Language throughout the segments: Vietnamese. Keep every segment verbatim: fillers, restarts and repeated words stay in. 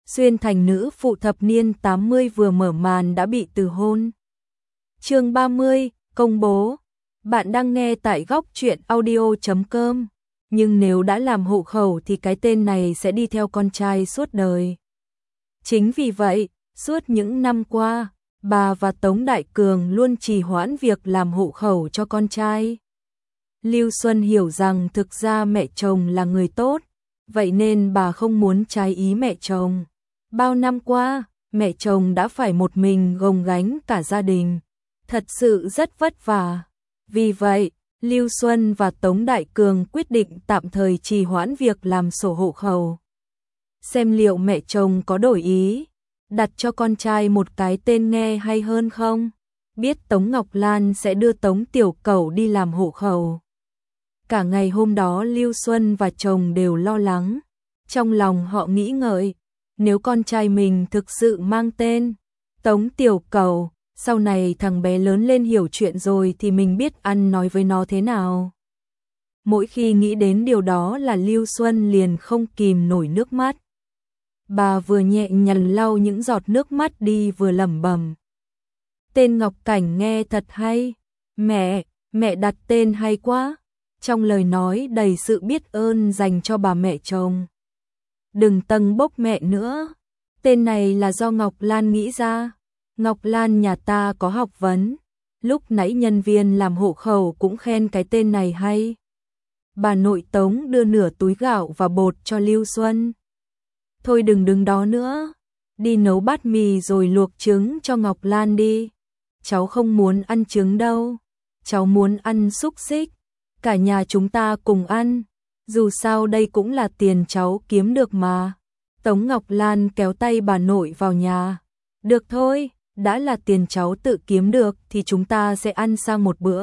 Xuyên thành nữ phụ thập niên tám mươi vừa mở màn đã bị từ hôn. Chương ba mươi, công bố. Bạn đang nghe tại góc truyện audio chấm com. Nhưng nếu đã làm hộ khẩu thì cái tên này sẽ đi theo con trai suốt đời. Chính vì vậy, suốt những năm qua, bà và Tống Đại Cường luôn trì hoãn việc làm hộ khẩu cho con trai. Lưu Xuân hiểu rằng thực ra mẹ chồng là người tốt, vậy nên bà không muốn trái ý mẹ chồng. Bao năm qua, mẹ chồng đã phải một mình gồng gánh cả gia đình, thật sự rất vất vả. Vì vậy, Lưu Xuân và Tống Đại Cường quyết định tạm thời trì hoãn việc làm sổ hộ khẩu. Xem liệu mẹ chồng có đổi ý, đặt cho con trai một cái tên nghe hay hơn không? Biết Tống Ngọc Lan sẽ đưa Tống Tiểu Cẩu đi làm hộ khẩu. Cả ngày hôm đó Lưu Xuân và chồng đều lo lắng. Trong lòng họ nghĩ ngợi, nếu con trai mình thực sự mang tên Tống Tiểu Cẩu, sau này thằng bé lớn lên hiểu chuyện rồi thì mình biết ăn nói với nó thế nào. Mỗi khi nghĩ đến điều đó là Lưu Xuân liền không kìm nổi nước mắt. Bà vừa nhẹ nhàng lau những giọt nước mắt đi vừa lẩm bẩm. Tên Ngọc Cảnh nghe thật hay. Mẹ, mẹ đặt tên hay quá. Trong lời nói đầy sự biết ơn dành cho bà mẹ chồng. Đừng tâng bốc mẹ nữa. Tên này là do Ngọc Lan nghĩ ra. Ngọc Lan nhà ta có học vấn. Lúc nãy nhân viên làm hộ khẩu cũng khen cái tên này hay. Bà nội Tống đưa nửa túi gạo và bột cho Lưu Xuân. Thôi đừng đứng đó nữa. Đi nấu bát mì rồi luộc trứng cho Ngọc Lan đi. Cháu không muốn ăn trứng đâu. Cháu muốn ăn xúc xích. Cả nhà chúng ta cùng ăn. Dù sao đây cũng là tiền cháu kiếm được mà. Tống Ngọc Lan kéo tay bà nội vào nhà. Được thôi, đã là tiền cháu tự kiếm được thì chúng ta sẽ ăn sang một bữa.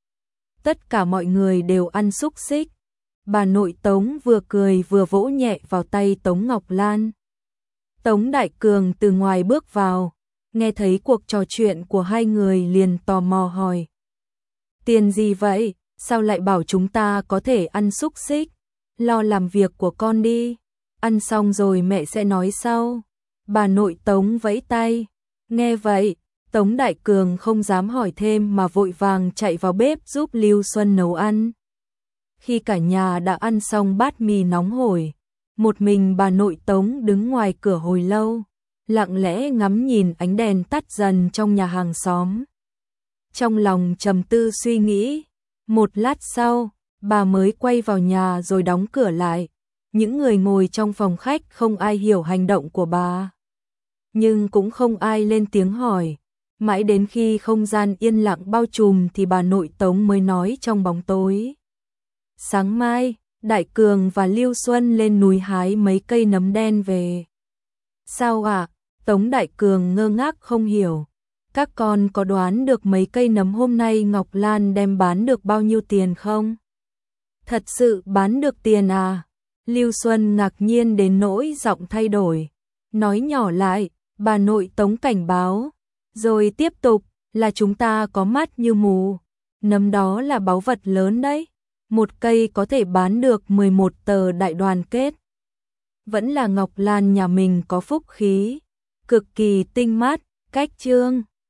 Tất cả mọi người đều ăn xúc xích. Bà nội Tống vừa cười vừa vỗ nhẹ vào tay Tống Ngọc Lan. Tống Đại Cường từ ngoài bước vào, nghe thấy cuộc trò chuyện của hai người liền tò mò hỏi. Tiền gì vậy? Sao lại bảo chúng ta có thể ăn xúc xích? Lo làm việc của con đi. Ăn xong rồi mẹ sẽ nói sau. Bà nội Tống vẫy tay. Nghe vậy, Tống Đại Cường không dám hỏi thêm mà vội vàng chạy vào bếp giúp Lưu Xuân nấu ăn. Khi cả nhà đã ăn xong bát mì nóng hổi, một mình bà nội Tống đứng ngoài cửa hồi lâu, lặng lẽ ngắm nhìn ánh đèn tắt dần trong nhà hàng xóm. Trong lòng trầm tư suy nghĩ, một lát sau, bà mới quay vào nhà rồi đóng cửa lại. Những người ngồi trong phòng khách không ai hiểu hành động của bà, nhưng cũng không ai lên tiếng hỏi. Mãi đến khi không gian yên lặng bao trùm thì bà nội Tống mới nói trong bóng tối. Sáng mai, Đại Cường và Lưu Xuân lên núi hái mấy cây nấm đen về. Sao ạ? À? Tống Đại Cường ngơ ngác không hiểu. Các con có đoán được mấy cây nấm hôm nay Ngọc Lan đem bán được bao nhiêu tiền không? Thật sự bán được tiền à? Lưu Xuân ngạc nhiên đến nỗi giọng thay đổi. Nói nhỏ lại, bà nội Tống cảnh báo. Rồi tiếp tục, là chúng ta có mắt như mù. Nấm đó là báu vật lớn đấy. Một cây có thể bán được mười một tờ đại đoàn kết. Vẫn là Ngọc Lan nhà mình có phúc khí. Cực kỳ tinh mắt, cách chương.